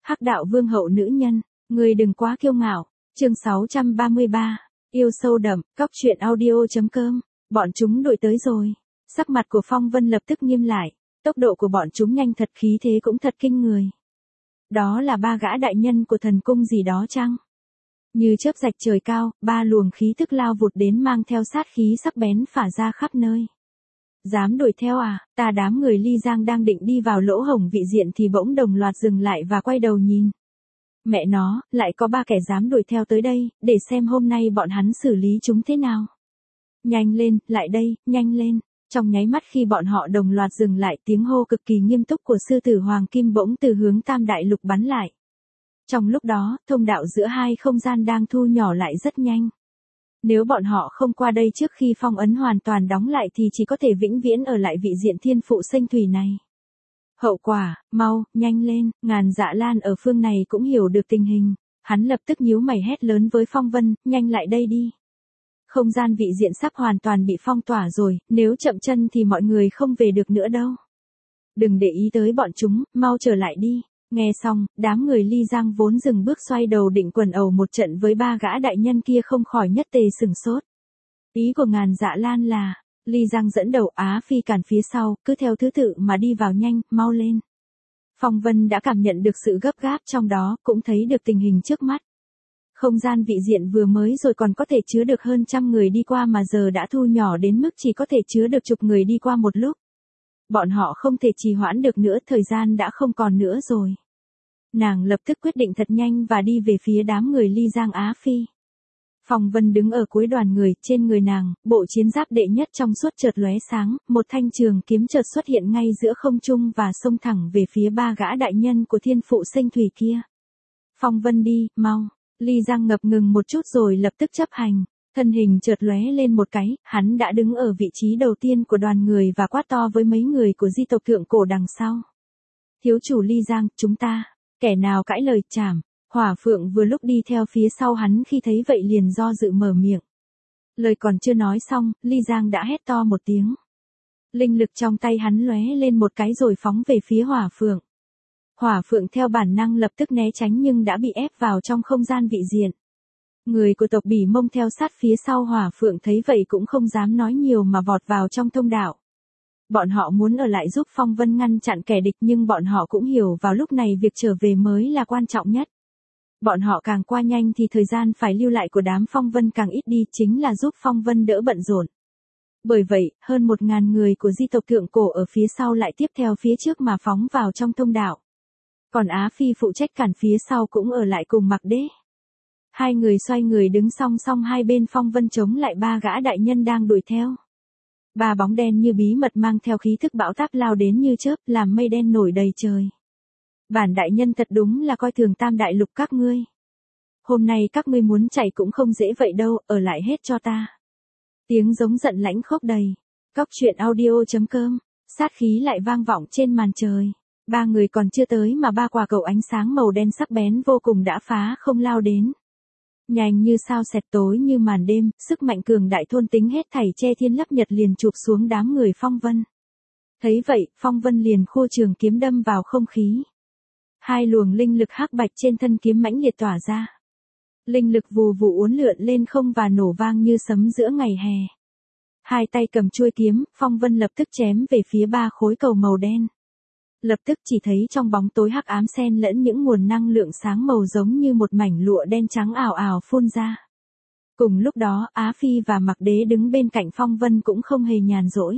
Hắc đạo vương hậu nữ nhân, người đừng quá kiêu ngạo. Chương 633, yêu sâu đậm, cóc truyện audio.com, bọn chúng đuổi tới rồi. Sắc mặt của Phong Vân lập tức nghiêm lại, tốc độ của bọn chúng nhanh thật, khí thế cũng thật kinh người. Đó là ba gã đại nhân của thần cung gì đó chăng? Như chớp rạch trời cao, ba luồng khí thức lao vụt đến mang theo sát khí sắc bén phả ra khắp nơi. Dám đuổi theo à? Ta đám người Ly Giang đang định đi vào lỗ hổng vị diện thì bỗng đồng loạt dừng lại và quay đầu nhìn. Mẹ nó, lại có ba kẻ dám đuổi theo tới đây, để xem hôm nay bọn hắn xử lý chúng thế nào. Nhanh lên, lại đây, nhanh lên. Trong nháy mắt khi bọn họ đồng loạt dừng lại, tiếng hô cực kỳ nghiêm túc của sư tử Hoàng Kim bỗng từ hướng Tam Đại Lục bắn lại. Trong lúc đó, thông đạo giữa hai không gian đang thu nhỏ lại rất nhanh. Nếu bọn họ không qua đây trước khi phong ấn hoàn toàn đóng lại thì chỉ có thể vĩnh viễn ở lại vị diện thiên phụ sinh thủy này. Hậu quả, mau, nhanh lên. Ngàn Dạ Lan ở phương này cũng hiểu được tình hình. Hắn lập tức nhíu mày hét lớn với Phong Vân, nhanh lại đây đi. Không gian vị diện sắp hoàn toàn bị phong tỏa rồi, nếu chậm chân thì mọi người không về được nữa đâu. Đừng để ý tới bọn chúng, mau trở lại đi. Nghe xong, đám người Ly Giang vốn dừng bước xoay đầu định quần ẩu một trận với ba gã đại nhân kia không khỏi nhất tề sửng sốt. Ý của Ngàn Dạ Lan là, Ly Giang dẫn đầu, Á Phi cản phía sau, cứ theo thứ tự mà đi vào, nhanh, mau lên. Phong Vân đã cảm nhận được sự gấp gáp trong đó, cũng thấy được tình hình trước mắt. Không gian vị diện vừa mới rồi còn có thể chứa được hơn 100 người đi qua mà giờ đã thu nhỏ đến mức chỉ có thể chứa được chục người đi qua một lúc. Bọn họ không thể trì hoãn được nữa, thời gian đã không còn nữa rồi. Nàng lập tức quyết định thật nhanh và đi về phía đám người Ly Giang Á Phi. Phong Vân đứng ở cuối đoàn người, trên người nàng, bộ chiến giáp đệ nhất trong suốt chợt lóe sáng, một thanh trường kiếm chợt xuất hiện ngay giữa không trung và xông thẳng về phía ba gã đại nhân của thiên phụ sinh thủy kia. Phong Vân đi, mau. Ly Giang ngập ngừng một chút rồi lập tức chấp hành. Thân hình chợt lóe lên một cái, hắn đã đứng ở vị trí đầu tiên của đoàn người và quát to với mấy người của di tộc thượng cổ đằng sau. Thiếu chủ Ly Giang, chúng ta, kẻ nào cãi lời chảm. Hỏa Phượng vừa lúc đi theo phía sau hắn khi thấy vậy liền do dự mở miệng. Lời còn chưa nói xong, Ly Giang đã hét to một tiếng. Linh lực trong tay hắn lóe lên một cái rồi phóng về phía Hỏa Phượng. Hỏa Phượng theo bản năng lập tức né tránh nhưng đã bị ép vào trong không gian vị diện. Người của tộc Bỉ Mông theo sát phía sau Hỏa Phượng thấy vậy cũng không dám nói nhiều mà vọt vào trong thông đạo. Bọn họ muốn ở lại giúp Phong Vân ngăn chặn kẻ địch nhưng bọn họ cũng hiểu vào lúc này việc trở về mới là quan trọng nhất. Bọn họ càng qua nhanh thì thời gian phải lưu lại của đám Phong Vân càng ít đi, chính là giúp Phong Vân đỡ bận rộn. Bởi vậy, hơn 1000 người của di tộc thượng cổ ở phía sau lại tiếp theo phía trước mà phóng vào trong thông đạo. Còn Á Phi phụ trách cản phía sau cũng ở lại cùng Mặc Đế. Hai người xoay người đứng song song hai bên Phong Vân chống lại ba gã đại nhân đang đuổi theo. Ba bóng đen như bí mật mang theo khí thức bão táp lao đến như chớp, làm mây đen nổi đầy trời. Bản đại nhân thật đúng là coi thường Tam Đại Lục các ngươi. Hôm nay các ngươi muốn chạy cũng không dễ vậy đâu, ở lại hết cho ta. Tiếng giống giận lãnh khốc đầy. Cóc truyện audio.com, sát khí lại vang vọng trên màn trời. Ba người còn chưa tới mà ba quả cầu ánh sáng màu đen sắc bén vô cùng đã phá không lao đến. Nhanh như sao xẹt, tối như màn đêm, sức mạnh cường đại thôn tính hết thảy che thiên lấp nhật liền chụp xuống đám người Phong Vân. Thấy vậy, Phong Vân liền khua trường kiếm đâm vào không khí. Hai luồng linh lực hắc bạch trên thân kiếm mãnh liệt tỏa ra. Linh lực vù vù uốn lượn lên không và nổ vang như sấm giữa ngày hè. Hai tay cầm chuôi kiếm, Phong Vân lập tức chém về phía ba khối cầu màu đen. Lập tức chỉ thấy trong bóng tối hắc ám xen lẫn những nguồn năng lượng sáng màu giống như một mảnh lụa đen trắng ảo ảo phun ra. Cùng lúc đó, Á Phi và Mặc Đế đứng bên cạnh Phong Vân cũng không hề nhàn rỗi.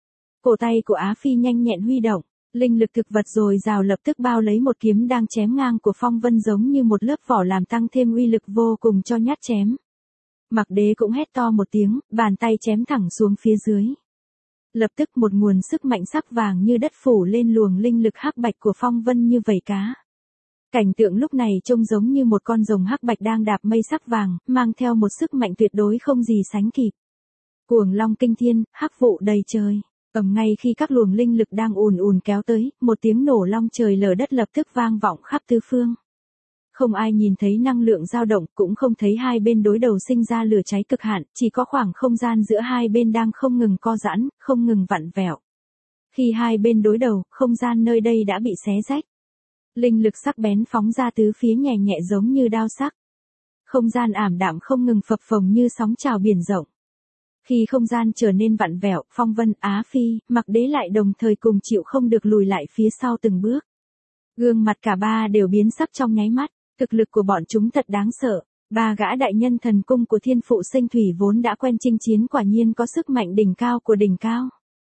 Cổ tay của Á Phi nhanh nhẹn huy động, linh lực thực vật dồi dào lập tức bao lấy một kiếm đang chém ngang của Phong Vân giống như một lớp vỏ làm tăng thêm uy lực vô cùng cho nhát chém. Mặc Đế cũng hét to một tiếng, bàn tay chém thẳng xuống phía dưới. Lập tức một nguồn sức mạnh sắc vàng như đất phủ lên luồng linh lực hắc bạch của Phong Vân như vảy cá. Cảnh tượng lúc này trông giống như một con rồng hắc bạch đang đạp mây sắc vàng, mang theo một sức mạnh tuyệt đối không gì sánh kịp. Cuồng long kinh thiên, hắc vụ đầy trời. Ngay khi các luồng linh lực đang ùn ùn kéo tới, một tiếng nổ long trời lở đất lập tức vang vọng khắp tứ phương. Không ai nhìn thấy năng lượng dao động, cũng không thấy hai bên đối đầu sinh ra lửa cháy cực hạn, chỉ có khoảng không gian giữa hai bên đang không ngừng co giãn, không ngừng vặn vẹo. Khi hai bên đối đầu, không gian nơi đây đã bị xé rách. Linh lực sắc bén phóng ra tứ phía nhẹ nhẹ giống như đao sắc. Không gian ảm đạm không ngừng phập phồng như sóng trào biển rộng. Khi không gian trở nên vặn vẹo, Phong Vân, Á Phi, Mặc Đế lại đồng thời cùng chịu không được lùi lại phía sau từng bước. Gương mặt cả ba đều biến sắc trong nháy mắt, thực lực của bọn chúng thật đáng sợ. Ba gã đại nhân thần cung của thiên phụ sinh thủy vốn đã quen chinh chiến quả nhiên có sức mạnh đỉnh cao của đỉnh cao.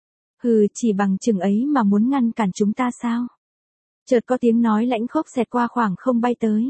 Hừ, chỉ bằng chừng ấy mà muốn ngăn cản chúng ta sao? Chợt có tiếng nói lãnh khốc xẹt qua khoảng không bay tới.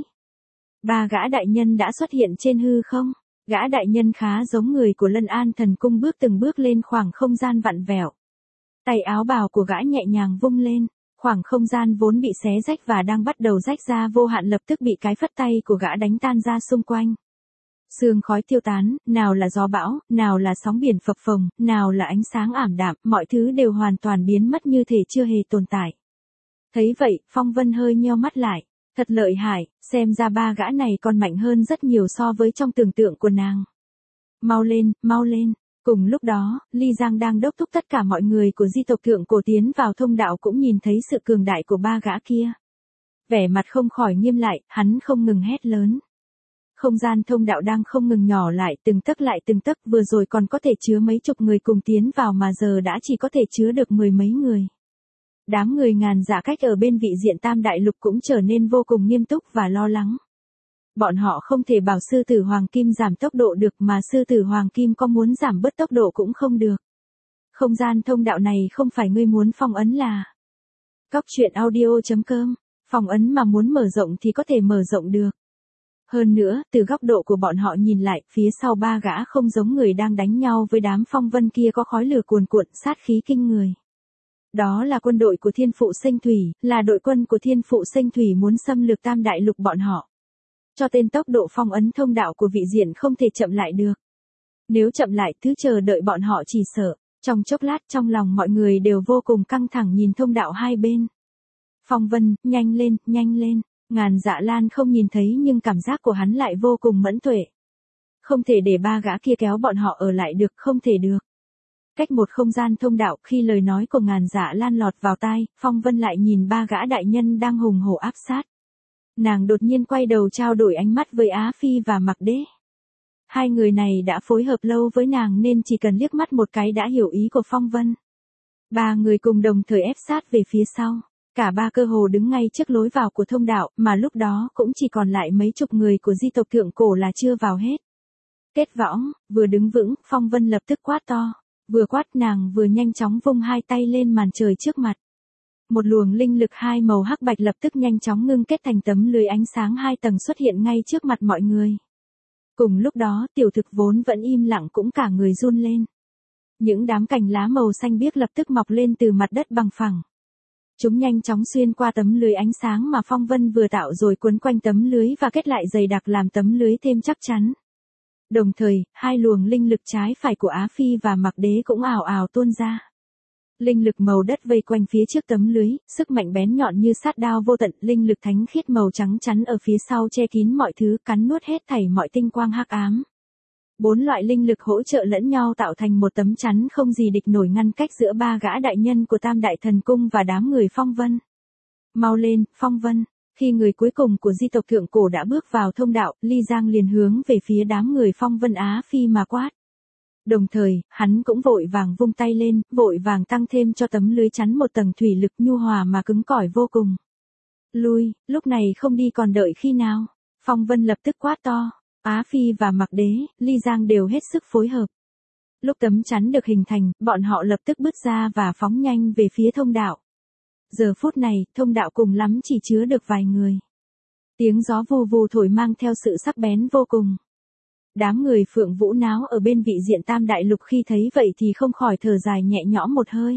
Ba gã đại nhân đã xuất hiện trên hư không. Gã đại nhân khá giống người của Lân An thần cung bước từng bước lên khoảng không gian vặn vẹo. Tay áo bào của gã nhẹ nhàng vung lên, khoảng không gian vốn bị xé rách và đang bắt đầu rách ra vô hạn lập tức bị cái phất tay của gã đánh tan ra xung quanh. Sương khói tiêu tán, nào là gió bão, nào là sóng biển phập phồng, nào là ánh sáng ảm đạm, mọi thứ đều hoàn toàn biến mất như thể chưa hề tồn tại. Thấy vậy, Phong Vân hơi nheo mắt lại. Thật lợi hại, xem ra ba gã này còn mạnh hơn rất nhiều so với trong tưởng tượng của nàng. Mau lên, mau lên. Cùng lúc đó, Ly Giang đang đốc thúc tất cả mọi người của di tộc thượng cổ tiến vào thông đạo cũng nhìn thấy sự cường đại của ba gã kia. Vẻ mặt không khỏi nghiêm lại, hắn không ngừng hét lớn. Không gian thông đạo đang không ngừng nhỏ lại từng tấc vừa rồi còn có thể chứa mấy chục người cùng tiến vào mà giờ đã chỉ có thể chứa được mười mấy người. Đám người ngàn dạ cách ở bên vị diện Tam Đại Lục cũng trở nên vô cùng nghiêm túc và lo lắng. Bọn họ không thể bảo sư tử Hoàng Kim giảm tốc độ được mà sư tử Hoàng Kim có muốn giảm bớt tốc độ cũng không được. Không gian thông đạo này không phải ngươi muốn phong ấn là. Cóc truyện audio.com, phong ấn mà muốn mở rộng thì có thể mở rộng được. Hơn nữa, từ góc độ của bọn họ nhìn lại, phía sau ba gã không giống người đang đánh nhau với đám phong vân kia có khói lửa cuồn cuộn sát khí kinh người. Đó là quân đội của thiên phụ sinh thủy, là đội quân của thiên phụ sinh thủy muốn xâm lược Tam Đại Lục bọn họ. Cho tên tốc độ phong ấn thông đạo của vị diện không thể chậm lại được. Nếu chậm lại thứ chờ đợi bọn họ chỉ sợ. Trong chốc lát trong lòng mọi người đều vô cùng căng thẳng nhìn thông đạo hai bên. Phong Vân, nhanh lên, nhanh lên. Ngàn Dạ Lan không nhìn thấy nhưng cảm giác của hắn lại vô cùng mẫn tuệ. Không thể để ba gã kia kéo bọn họ ở lại được, không thể được. Cách một không gian thông đạo khi lời nói của Ngàn Dạ Lan lọt vào tai, Phong Vân lại nhìn ba gã đại nhân đang hùng hổ áp sát. Nàng đột nhiên quay đầu trao đổi ánh mắt với Á Phi và Mặc Đế. Hai người này đã phối hợp lâu với nàng nên chỉ cần liếc mắt một cái đã hiểu ý của Phong Vân. Ba người cùng đồng thời ép sát về phía sau. Cả ba cơ hồ đứng ngay trước lối vào của thông đạo mà lúc đó cũng chỉ còn lại mấy chục người của di tộc thượng cổ là chưa vào hết. Kết võng, vừa đứng vững, Phong Vân lập tức quát to. Vừa quát nàng vừa nhanh chóng vung hai tay lên màn trời trước mặt. Một luồng linh lực hai màu hắc bạch lập tức nhanh chóng ngưng kết thành tấm lưới ánh sáng hai tầng xuất hiện ngay trước mặt mọi người. Cùng lúc đó tiểu thực vốn vẫn im lặng cũng cả người run lên. Những đám cành lá màu xanh biếc lập tức mọc lên từ mặt đất bằng phẳng. Chúng nhanh chóng xuyên qua tấm lưới ánh sáng mà Phong Vân vừa tạo rồi quấn quanh tấm lưới và kết lại dày đặc làm tấm lưới thêm chắc chắn. Đồng thời, hai luồng linh lực trái phải của Á Phi và Mặc Đế cũng ào ào tuôn ra. Linh lực màu đất vây quanh phía trước tấm lưới, sức mạnh bén nhọn như sát đao vô tận, linh lực thánh khiết màu trắng chắn ở phía sau che kín mọi thứ, cắn nuốt hết thảy mọi tinh quang hắc ám. Bốn loại linh lực hỗ trợ lẫn nhau tạo thành một tấm chắn không gì địch nổi ngăn cách giữa ba gã đại nhân của Tam Đại Thần Cung và đám người Phong Vân. Mau lên, Phong Vân. Khi người cuối cùng của di tộc thượng cổ đã bước vào thông đạo, Ly Giang liền hướng về phía đám người Phong Vân Á Phi mà quát. Đồng thời, hắn cũng vội vàng vung tay lên, vội vàng tăng thêm cho tấm lưới chắn một tầng thủy lực nhu hòa mà cứng cỏi vô cùng. Lui, lúc này không đi còn đợi khi nào? Phong Vân lập tức quát to. Á Phi và Mặc Đế, Ly Giang đều hết sức phối hợp. Lúc tấm chắn được hình thành, bọn họ lập tức bứt ra và phóng nhanh về phía thông đạo. Giờ phút này, thông đạo cùng lắm chỉ chứa được vài người. Tiếng gió vù vù thổi mang theo sự sắc bén vô cùng. Đám người Phượng Vũ Náo ở bên vị diện Tam Đại Lục khi thấy vậy thì không khỏi thở dài nhẹ nhõm một hơi.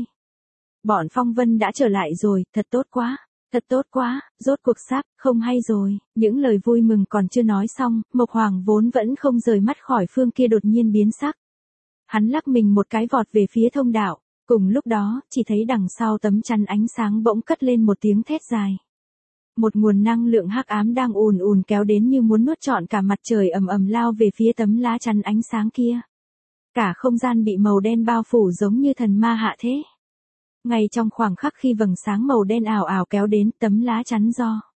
Bọn Phong Vân đã trở lại rồi, thật tốt quá. Thật tốt quá, rốt cuộc sắp, không hay rồi. Những lời vui mừng còn chưa nói xong, Mộc Hoàng vốn vẫn không rời mắt khỏi phương kia đột nhiên biến sắc. Hắn lắc mình một cái vọt về phía thông đạo. Cùng lúc đó, chỉ thấy đằng sau tấm chắn ánh sáng bỗng cất lên một tiếng thét dài. Một nguồn năng lượng hắc ám đang ùn ùn kéo đến như muốn nuốt trọn cả mặt trời ầm ầm lao về phía tấm lá chắn ánh sáng kia. Cả không gian bị màu đen bao phủ giống như thần ma hạ thế. Ngay trong khoảng khắc khi vầng sáng màu đen ảo ảo kéo đến, tấm lá chắn do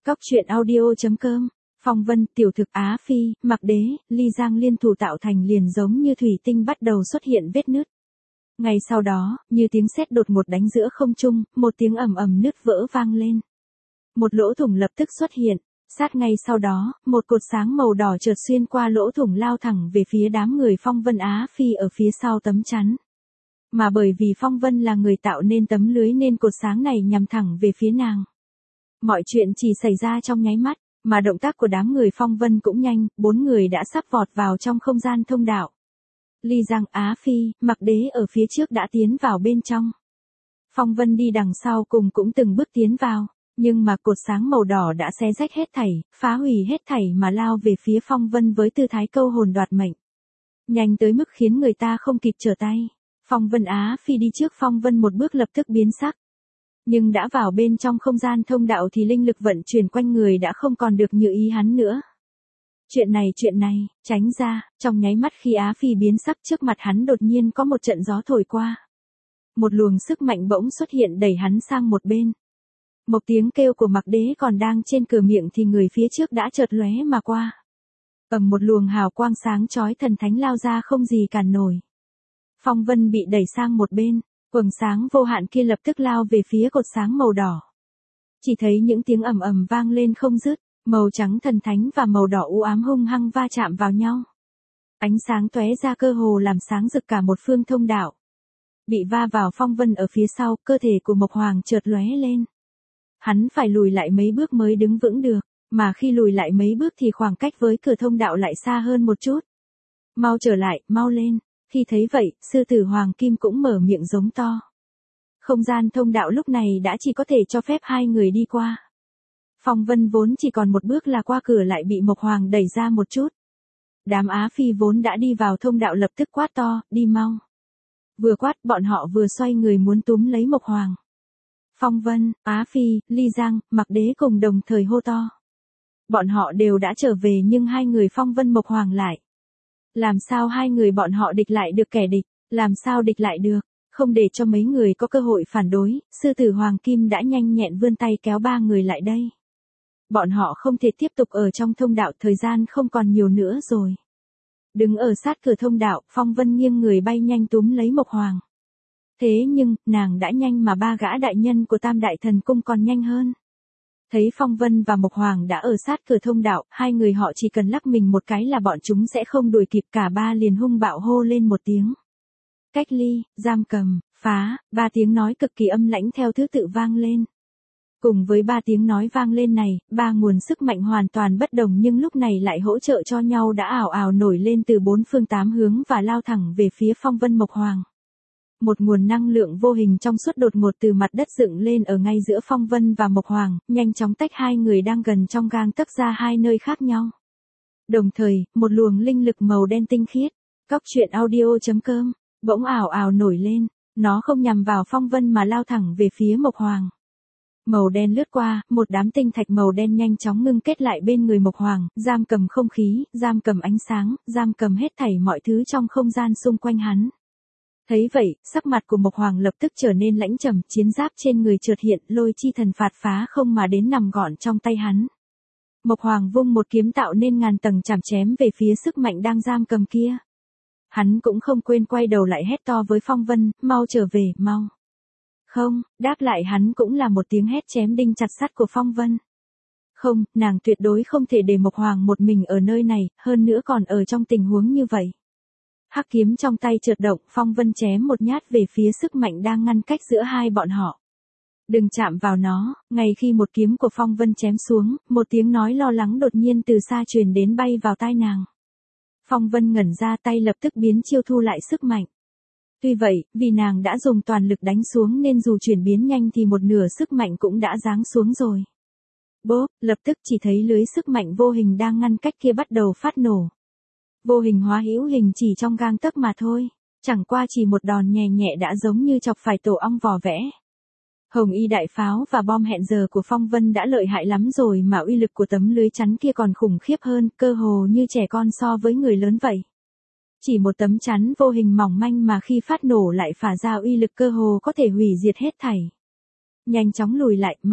Cóc truyện audio.com. Phong Vân, Tiểu Thực, Á Phi, Mặc Đế, Ly Giang liên thủ tạo thành liền giống như thủy tinh bắt đầu xuất hiện vết nứt. Ngay sau đó, như tiếng sét đột ngột đánh giữa không trung, một tiếng ầm ầm nứt vỡ vang lên. Một lỗ thủng lập tức xuất hiện, sát ngay sau đó, một cột sáng màu đỏ chợt xuyên qua lỗ thủng lao thẳng về phía đám người Phong Vân Á Phi ở phía sau tấm chắn. Mà bởi vì Phong Vân là người tạo nên tấm lưới nên cột sáng này nhằm thẳng về phía nàng. Mọi chuyện chỉ xảy ra trong nháy mắt, mà động tác của đám người Phong Vân cũng nhanh, 4 người đã sắp vọt vào trong không gian thông đạo. Ly Giang, Á Phi, Mặc Đế ở phía trước đã tiến vào bên trong. Phong Vân đi đằng sau cùng cũng từng bước tiến vào, nhưng mà cột sáng màu đỏ đã xé rách hết thảy, phá hủy hết thảy mà lao về phía Phong Vân với tư thái câu hồn đoạt mệnh. Nhanh tới mức khiến người ta không kịp trở tay. Phong Vân Á Phi đi trước Phong Vân một bước lập tức biến sắc. Nhưng đã vào bên trong không gian thông đạo thì linh lực vận chuyển quanh người đã không còn được như ý hắn nữa. Chuyện này, tránh ra, trong nháy mắt khi Á Phi biến sắc trước mặt hắn đột nhiên có một trận gió thổi qua. Một luồng sức mạnh bỗng xuất hiện đẩy hắn sang một bên. Một tiếng kêu của Mặc Đế còn đang trên cửa miệng thì người phía trước đã chợt lóe mà qua. Ầm, một luồng hào quang sáng chói thần thánh lao ra không gì cản nổi. Phong Vân bị đẩy sang một bên, quầng sáng vô hạn kia lập tức lao về phía cột sáng màu đỏ. Chỉ thấy những tiếng ầm ầm vang lên không dứt, màu trắng thần thánh và màu đỏ u ám hung hăng va chạm vào nhau. Ánh sáng tóe ra cơ hồ làm sáng rực cả một phương thông đạo. Bị va vào Phong Vân ở phía sau, cơ thể của Mộc Hoàng chợt lóe lên. Hắn phải lùi lại mấy bước mới đứng vững được, mà khi lùi lại mấy bước thì khoảng cách với cửa thông đạo lại xa hơn một chút. Mau trở lại, mau lên. Khi thấy vậy, sư tử Hoàng Kim cũng mở miệng giống to. Không gian thông đạo lúc này đã chỉ có thể cho phép 2 người đi qua. Phong Vân vốn chỉ còn một bước là qua cửa lại bị Mộc Hoàng đẩy ra một chút. Đám Á Phi vốn đã đi vào thông đạo lập tức quát to, đi mau. Vừa quát bọn họ vừa xoay người muốn túm lấy Mộc Hoàng. Phong Vân, Á Phi, Ly Giang, Mặc Đế cùng đồng thời hô to. Bọn họ đều đã trở về nhưng 2 người Phong Vân Mộc Hoàng lại. Làm sao 2 người bọn họ địch lại được kẻ địch, làm sao địch lại được, không để cho mấy người có cơ hội phản đối, sư tử Hoàng Kim đã nhanh nhẹn vươn tay kéo 3 người lại đây. Bọn họ không thể tiếp tục ở trong thông đạo, thời gian không còn nhiều nữa rồi. Đứng ở sát cửa thông đạo, Phong Vân nghiêng người bay nhanh túm lấy Mộc Hoàng. Thế nhưng, nàng đã nhanh mà 3 gã đại nhân của Tam Đại Thần Cung còn nhanh hơn. Thấy Phong Vân và Mộc Hoàng đã ở sát cửa thông đạo, 2 người họ chỉ cần lắc mình một cái là bọn chúng sẽ không đuổi kịp, cả 3 liền hung bạo hô lên một tiếng. Cách ly, giam cầm, phá, 3 tiếng nói cực kỳ âm lãnh theo thứ tự vang lên. Cùng với 3 tiếng nói vang lên này, 3 nguồn sức mạnh hoàn toàn bất đồng nhưng lúc này lại hỗ trợ cho nhau đã ào ào nổi lên từ 4 phương 8 hướng và lao thẳng về phía Phong Vân Mộc Hoàng. Một nguồn năng lượng vô hình trong suốt đột ngột từ mặt đất dựng lên ở ngay giữa Phong Vân và Mộc Hoàng, nhanh chóng tách 2 người đang gần trong gang tấc ra 2 nơi khác nhau. Đồng thời, một luồng linh lực màu đen tinh khiết, cóc truyện audio.com, bỗng ào ào nổi lên, nó không nhằm vào Phong Vân mà lao thẳng về phía Mộc Hoàng. Màu đen lướt qua, một đám tinh thạch màu đen nhanh chóng ngưng kết lại bên người Mộc Hoàng, giam cầm không khí, giam cầm ánh sáng, giam cầm hết thảy mọi thứ trong không gian xung quanh hắn. Thấy vậy, sắc mặt của Mộc Hoàng lập tức trở nên lãnh trầm, chiến giáp trên người chợt hiện, lôi chi thần phạt phá không mà đến nằm gọn trong tay hắn. Mộc Hoàng vung một kiếm tạo nên ngàn tầng chảm chém về phía sức mạnh đang giam cầm kia. Hắn cũng không quên quay đầu lại hét to với Phong Vân, mau trở về, mau. Không, đáp lại hắn cũng là một tiếng hét chém đinh chặt sắt của Phong Vân. Không, nàng tuyệt đối không thể để Mộc Hoàng một mình ở nơi này, hơn nữa còn ở trong tình huống như vậy. Hắc kiếm trong tay chợt động, Phong Vân chém một nhát về phía sức mạnh đang ngăn cách giữa 2 bọn họ. Đừng chạm vào nó, ngay khi một kiếm của Phong Vân chém xuống, một tiếng nói lo lắng đột nhiên từ xa truyền đến bay vào tai nàng. Phong Vân ngẩn ra, tay lập tức biến chiêu thu lại sức mạnh. Tuy vậy, vì nàng đã dùng toàn lực đánh xuống nên dù chuyển biến nhanh thì một nửa sức mạnh cũng đã giáng xuống rồi. Bốp, lập tức chỉ thấy lưới sức mạnh vô hình đang ngăn cách kia bắt đầu phát nổ. Vô hình hóa hữu hình chỉ trong gang tấc mà thôi, chẳng qua chỉ một đòn nhẹ nhẹ đã giống như chọc phải tổ ong vò vẽ. Hồng y đại pháo và bom hẹn giờ của Phong Vân đã lợi hại lắm rồi mà uy lực của tấm lưới chắn kia còn khủng khiếp hơn, cơ hồ như trẻ con so với người lớn vậy. Chỉ một tấm chắn vô hình mỏng manh mà khi phát nổ lại phả ra uy lực cơ hồ có thể hủy diệt hết thảy. Nhanh chóng lùi lại, mau.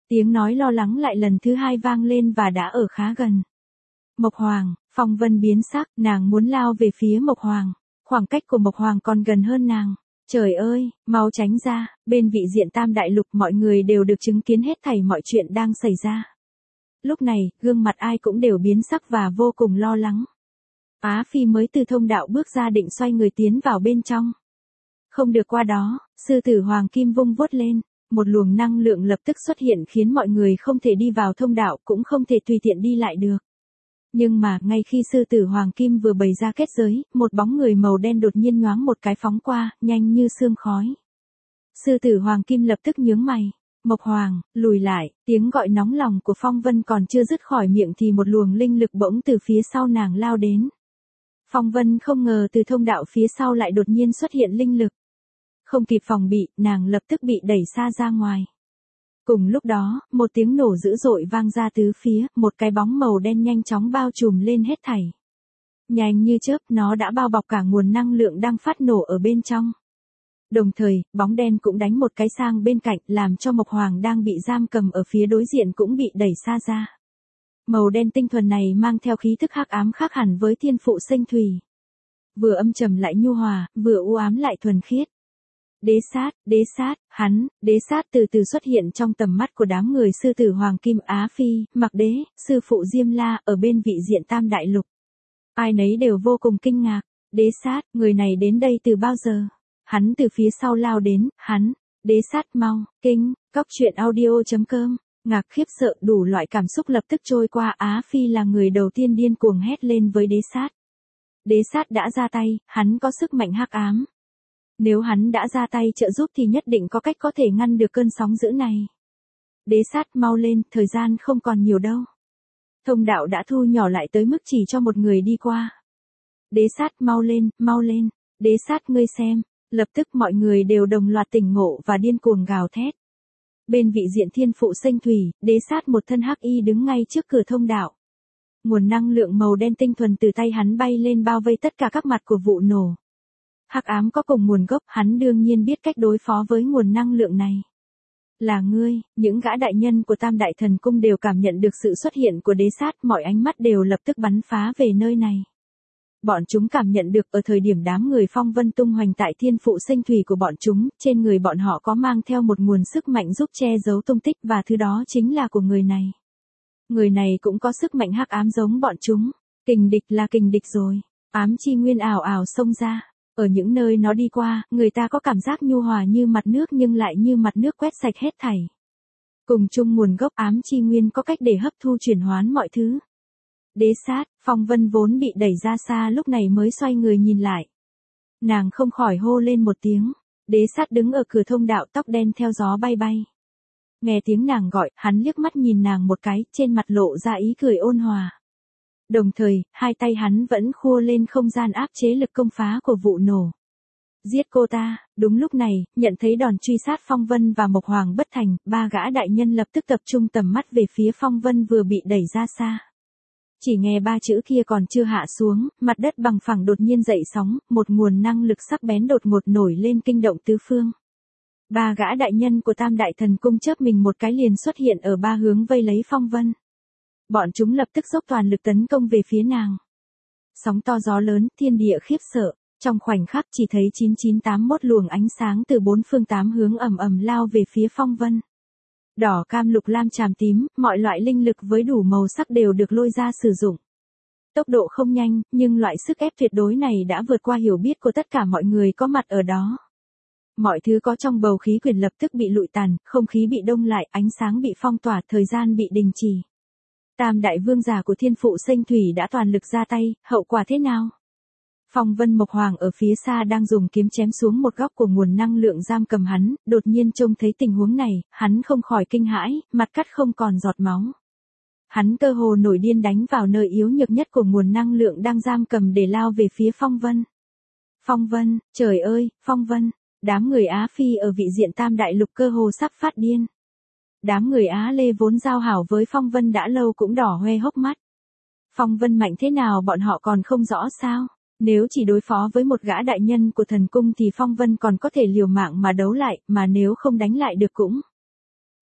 Tiếng nói lo lắng lại lần thứ hai vang lên và đã ở khá gần. Mộc Hoàng, Phong Vân biến sắc, nàng muốn lao về phía Mộc Hoàng. Khoảng cách của Mộc Hoàng còn gần hơn nàng. Trời ơi, mau tránh ra, bên vị diện Tam Đại Lục mọi người đều được chứng kiến hết thảy mọi chuyện đang xảy ra. Lúc này, gương mặt ai cũng đều biến sắc và vô cùng lo lắng. Á Phi mới từ thông đạo bước ra định xoay người tiến vào bên trong. Không được qua đó, sư tử Hoàng Kim vung vuốt lên, một luồng năng lượng lập tức xuất hiện khiến mọi người không thể đi vào thông đạo cũng không thể tùy tiện đi lại được. Nhưng mà, ngay khi sư tử Hoàng Kim vừa bày ra kết giới, một bóng người màu đen đột nhiên nhoáng một cái phóng qua, nhanh như sương khói. Sư tử Hoàng Kim lập tức nhướng mày. Mộc Hoàng, lùi lại, tiếng gọi nóng lòng của Phong Vân còn chưa dứt khỏi miệng thì một luồng linh lực bỗng từ phía sau nàng lao đến. Phong Vân không ngờ từ thông đạo phía sau lại đột nhiên xuất hiện linh lực. Không kịp phòng bị, nàng lập tức bị đẩy xa ra ngoài. Cùng lúc đó, một tiếng nổ dữ dội vang ra tứ phía, một cái bóng màu đen nhanh chóng bao trùm lên hết thảy. Nhanh như chớp, nó đã bao bọc cả nguồn năng lượng đang phát nổ ở bên trong. Đồng thời, bóng đen cũng đánh một cái sang bên cạnh, làm cho Mộc Hoàng đang bị giam cầm ở phía đối diện cũng bị đẩy xa ra. Màu đen tinh thuần này mang theo khí thức hắc ám khác hẳn với thiên phụ sinh thủy. Vừa âm trầm lại nhu hòa, vừa u ám lại thuần khiết. Đế sát, đế sát từ từ xuất hiện trong tầm mắt của đám người sư tử Hoàng Kim Á Phi, Mặc Đế, sư phụ Diêm La ở bên vị diện Tam Đại Lục. Ai nấy đều vô cùng kinh ngạc. Đế sát, người này đến đây từ bao giờ? Hắn từ phía sau lao đến, đế sát mau, kinh, cóc truyện audio.com. Ngạc khiếp sợ đủ loại cảm xúc lập tức trôi qua. Á Phi là người đầu tiên điên cuồng hét lên với đế sát. Đế sát đã ra tay, hắn có sức mạnh hắc ám. Nếu hắn đã ra tay trợ giúp thì nhất định có cách có thể ngăn được cơn sóng dữ này. Đế sát mau lên, thời gian không còn nhiều đâu. Thông đạo đã thu nhỏ lại tới mức chỉ cho một người đi qua. Đế sát mau lên, đế sát ngươi xem. Lập tức mọi người đều đồng loạt tỉnh ngộ và điên cuồng gào thét. Bên vị diện thiên phụ sinh thủy, đế sát một thân hắc y đứng ngay trước cửa thông đạo. Nguồn năng lượng màu đen tinh thuần từ tay hắn bay lên bao vây tất cả các mặt của vụ nổ. Hắc ám có cùng nguồn gốc, hắn đương nhiên biết cách đối phó với nguồn năng lượng này. Là ngươi, những gã đại nhân của Tam Đại Thần Cung đều cảm nhận được sự xuất hiện của đế sát, mọi ánh mắt đều lập tức bắn phá về nơi này. Bọn chúng cảm nhận được ở thời điểm đám người Phong Vân tung hoành tại thiên phụ sinh thủy của bọn chúng, trên người bọn họ có mang theo một nguồn sức mạnh giúp che giấu tung tích và thứ đó chính là của người này. Người này cũng có sức mạnh hắc ám giống bọn chúng. Kình địch là kình địch rồi. Ám chi nguyên ảo ảo xông ra. Ở những nơi nó đi qua, người ta có cảm giác nhu hòa như mặt nước nhưng lại như mặt nước quét sạch hết thảy. Cùng chung nguồn gốc ám chi nguyên có cách để hấp thu chuyển hóa mọi thứ. Đế sát, Phong Vân vốn bị đẩy ra xa lúc này mới xoay người nhìn lại. Nàng không khỏi hô lên một tiếng. Đế sát đứng ở cửa thông đạo tóc đen theo gió bay bay. Nghe tiếng nàng gọi, hắn liếc mắt nhìn nàng một cái, trên mặt lộ ra ý cười ôn hòa. Đồng thời, hai tay hắn vẫn khua lên không gian áp chế lực công phá của vụ nổ. Giết cô ta. Đúng lúc này, nhận thấy đòn truy sát Phong Vân và Mộc Hoàng bất thành, ba gã đại nhân lập tức tập trung tầm mắt về phía Phong Vân vừa bị đẩy ra xa. Chỉ nghe ba chữ kia còn chưa hạ xuống, mặt đất bằng phẳng đột nhiên dậy sóng, một nguồn năng lực sắc bén đột ngột nổi lên kinh động tứ phương. Ba gã đại nhân của Tam Đại Thần Cung chớp mình một cái liền xuất hiện ở ba hướng vây lấy Phong Vân. Bọn chúng lập tức dốc toàn lực tấn công về phía nàng. Sóng to gió lớn, thiên địa khiếp sợ, trong khoảnh khắc chỉ thấy 9981 luồng ánh sáng từ bốn phương tám hướng ầm ầm lao về phía Phong Vân. Đỏ cam lục lam chàm tím, mọi loại linh lực với đủ màu sắc đều được lôi ra sử dụng. Tốc độ không nhanh, nhưng loại sức ép tuyệt đối này đã vượt qua hiểu biết của tất cả mọi người có mặt ở đó. Mọi thứ có trong bầu khí quyển lập tức bị lụi tàn, không khí bị đông lại, ánh sáng bị phong tỏa, thời gian bị đình chỉ. Tam đại vương giả của thiên phụ sinh thủy đã toàn lực ra tay, hậu quả thế nào? Phong Vân Mộc Hoàng ở phía xa đang dùng kiếm chém xuống một góc của nguồn năng lượng giam cầm hắn, đột nhiên trông thấy tình huống này, hắn không khỏi kinh hãi, mặt cắt không còn giọt máu. Hắn cơ hồ nổi điên đánh vào nơi yếu nhược nhất của nguồn năng lượng đang giam cầm để lao về phía Phong Vân. Phong Vân, trời ơi, Phong Vân, đám người Á Phi ở vị diện Tam Đại Lục cơ hồ sắp phát điên. Đám người Á Lê vốn giao hảo với Phong Vân đã lâu cũng đỏ hoe hốc mắt. Phong Vân mạnh thế nào bọn họ còn không rõ sao? Nếu chỉ đối phó với một gã đại nhân của thần cung thì Phong Vân còn có thể liều mạng mà đấu lại, mà nếu không đánh lại được cũng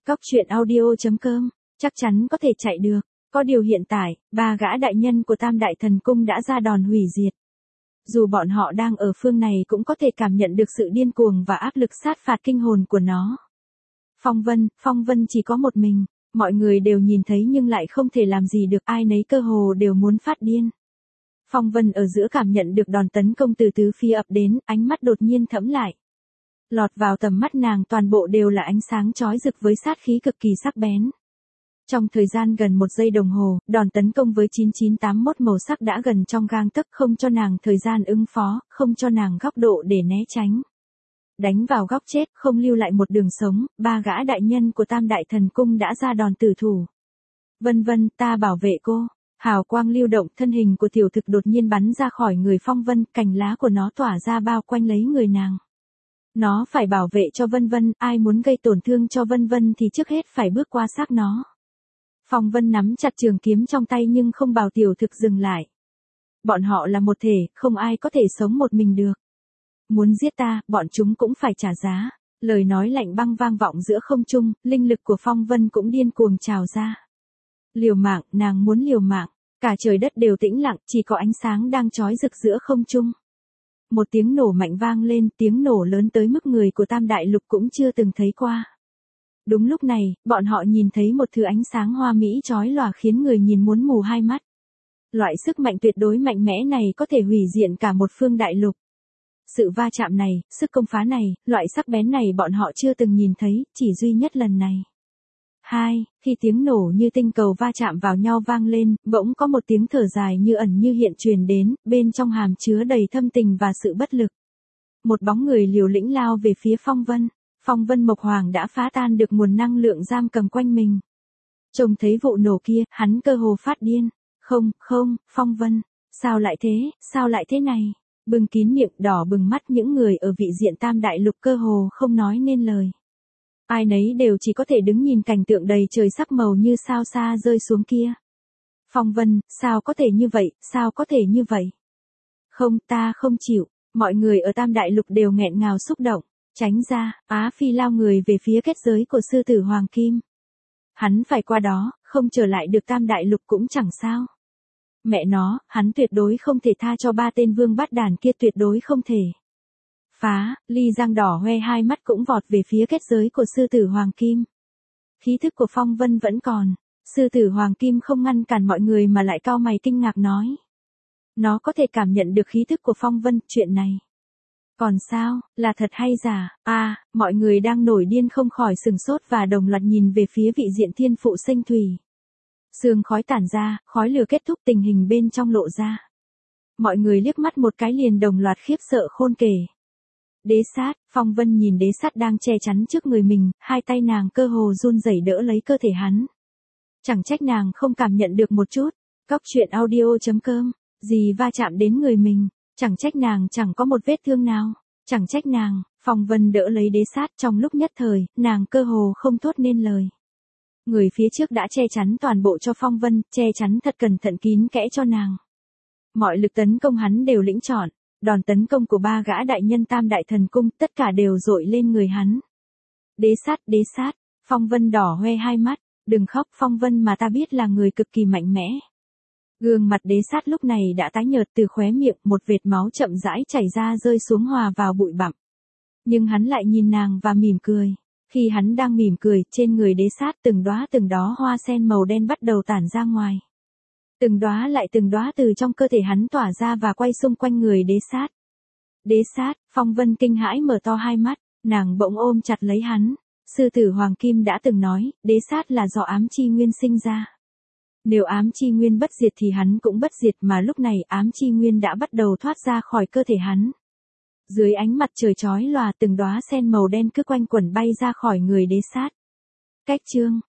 Cóc truyện audio.com, chắc chắn có thể chạy được. Có điều hiện tại, ba gã đại nhân của Tam Đại Thần Cung đã ra đòn hủy diệt. Dù bọn họ đang ở phương này cũng có thể cảm nhận được sự điên cuồng và áp lực sát phạt kinh hồn của nó. Phong Vân chỉ có một mình, mọi người đều nhìn thấy nhưng lại không thể làm gì được, ai nấy cơ hồ đều muốn phát điên. Phong Vân ở giữa cảm nhận được đòn tấn công từ tứ phía ập đến, ánh mắt đột nhiên thẫm lại. Lọt vào tầm mắt nàng toàn bộ đều là ánh sáng chói rực với sát khí cực kỳ sắc bén. Trong thời gian gần 1 giây đồng hồ, đòn tấn công với 9981 màu sắc đã gần trong gang tấc, không cho nàng thời gian ứng phó, không cho nàng góc độ để né tránh. Đánh vào góc chết, không lưu lại một đường sống, ba gã đại nhân của Tam Đại Thần Cung đã ra đòn tử thủ. Vân, ta bảo vệ cô. Hào quang lưu động, thân hình của tiểu thực đột nhiên bắn ra khỏi người Phong Vân, cành lá của nó tỏa ra bao quanh lấy người nàng. Nó phải bảo vệ cho Vân, ai muốn gây tổn thương cho Vân thì trước hết phải bước qua xác nó. Phong Vân nắm chặt trường kiếm trong tay nhưng không bảo tiểu thực dừng lại. Bọn họ là một thể, không ai có thể sống một mình được. Muốn giết ta, bọn chúng cũng phải trả giá. Lời nói lạnh băng vang vọng giữa không trung, linh lực của Phong Vân cũng điên cuồng trào ra. Liều mạng, nàng muốn liều mạng. Cả trời đất đều tĩnh lặng, chỉ có ánh sáng đang chói rực giữa không trung. Một tiếng nổ mạnh vang lên, tiếng nổ lớn tới mức người của Tam Đại Lục cũng chưa từng thấy qua. Đúng lúc này, bọn họ nhìn thấy một thứ ánh sáng hoa mỹ chói lòa khiến người nhìn muốn mù hai mắt. Loại sức mạnh tuyệt đối mạnh mẽ này có thể hủy diệt cả một phương đại lục. Sự va chạm này, sức công phá này, loại sắc bén này bọn họ chưa từng nhìn thấy, chỉ duy nhất lần này. Khi tiếng nổ như tinh cầu va chạm vào nhau vang lên, bỗng có một tiếng thở dài như ẩn như hiện truyền đến, bên trong hàm chứa đầy thâm tình và sự bất lực. Một bóng người liều lĩnh lao về phía Phong Vân. Phong Vân Mộc Hoàng đã phá tan được nguồn năng lượng giam cầm quanh mình. Trông thấy vụ nổ kia, hắn cơ hồ phát điên. Không, Phong Vân, sao lại thế này? Bưng kín miệng, đỏ bừng mắt, những người ở vị diện Tam Đại Lục cơ hồ không nói nên lời. Ai nấy đều chỉ có thể đứng nhìn cảnh tượng đầy trời sắc màu như sao xa rơi xuống kia. Phong Vân, sao có thể như vậy? Không, ta không chịu. Mọi người ở Tam Đại Lục đều nghẹn ngào xúc động. Tránh ra, Á Phi lao người về phía kết giới của sư tử Hoàng Kim. Hắn phải qua đó, không trở lại được Tam Đại Lục cũng chẳng sao. Mẹ nó, hắn tuyệt đối không thể tha cho ba tên vương bát đàn kia, tuyệt đối không thể. Phá, Ly Giang đỏ hoe hai mắt cũng vọt về phía kết giới của sư tử Hoàng Kim. Khí thức của Phong Vân vẫn còn. Sư tử Hoàng Kim không ngăn cản mọi người mà lại cau mày kinh ngạc nói. Nó có thể cảm nhận được khí thức của Phong Vân, chuyện này. Còn sao, là thật hay giả? Mọi người đang nổi điên không khỏi sừng sốt và đồng loạt nhìn về phía vị diện Thiên Phụ Sinh Thủy. Sương khói tản ra, khói lửa kết thúc, tình hình bên trong lộ ra. Mọi người liếc mắt một cái liền đồng loạt khiếp sợ khôn kể. Đế sát, Phong Vân nhìn đế sát đang che chắn trước người mình, hai tay nàng cơ hồ run rẩy đỡ lấy cơ thể hắn. Chẳng trách nàng không cảm nhận được một chút. Cóc truyện audio.com, gì va chạm đến người mình, chẳng trách nàng chẳng có một vết thương nào, chẳng trách nàng. Phong Vân đỡ lấy đế sát, trong lúc nhất thời, nàng cơ hồ không thốt nên lời. Người phía trước đã che chắn toàn bộ cho Phong Vân, che chắn thật cẩn thận kín kẽ cho nàng. Mọi lực tấn công hắn đều lĩnh chọn. Đòn tấn công của ba gã đại nhân Tam Đại Thần Cung, tất cả đều dội lên người hắn. Đế sát, Phong Vân đỏ hoe hai mắt, đừng khóc Phong Vân, mà ta biết là người cực kỳ mạnh mẽ. Gương mặt đế sát lúc này đã tái nhợt, từ khóe miệng một vệt máu chậm rãi chảy ra rơi xuống hòa vào bụi bặm. Nhưng hắn lại nhìn nàng và mỉm cười. Khi hắn đang mỉm cười, trên người đế sát từng đóa hoa sen màu đen bắt đầu tản ra ngoài. Từng đóa lại từng đóa từ trong cơ thể hắn tỏa ra và quay xung quanh người đế sát. Đế sát, Phong Vân kinh hãi mở to hai mắt, nàng bỗng ôm chặt lấy hắn. Sư tử Hoàng Kim đã từng nói, đế sát là do ám chi nguyên sinh ra. Nếu ám chi nguyên bất diệt thì hắn cũng bất diệt, mà lúc này ám chi nguyên đã bắt đầu thoát ra khỏi cơ thể hắn. Dưới ánh mặt trời chói lòa, từng đóa sen màu đen cứ quanh quẩn bay ra khỏi người đế sát. Cách chương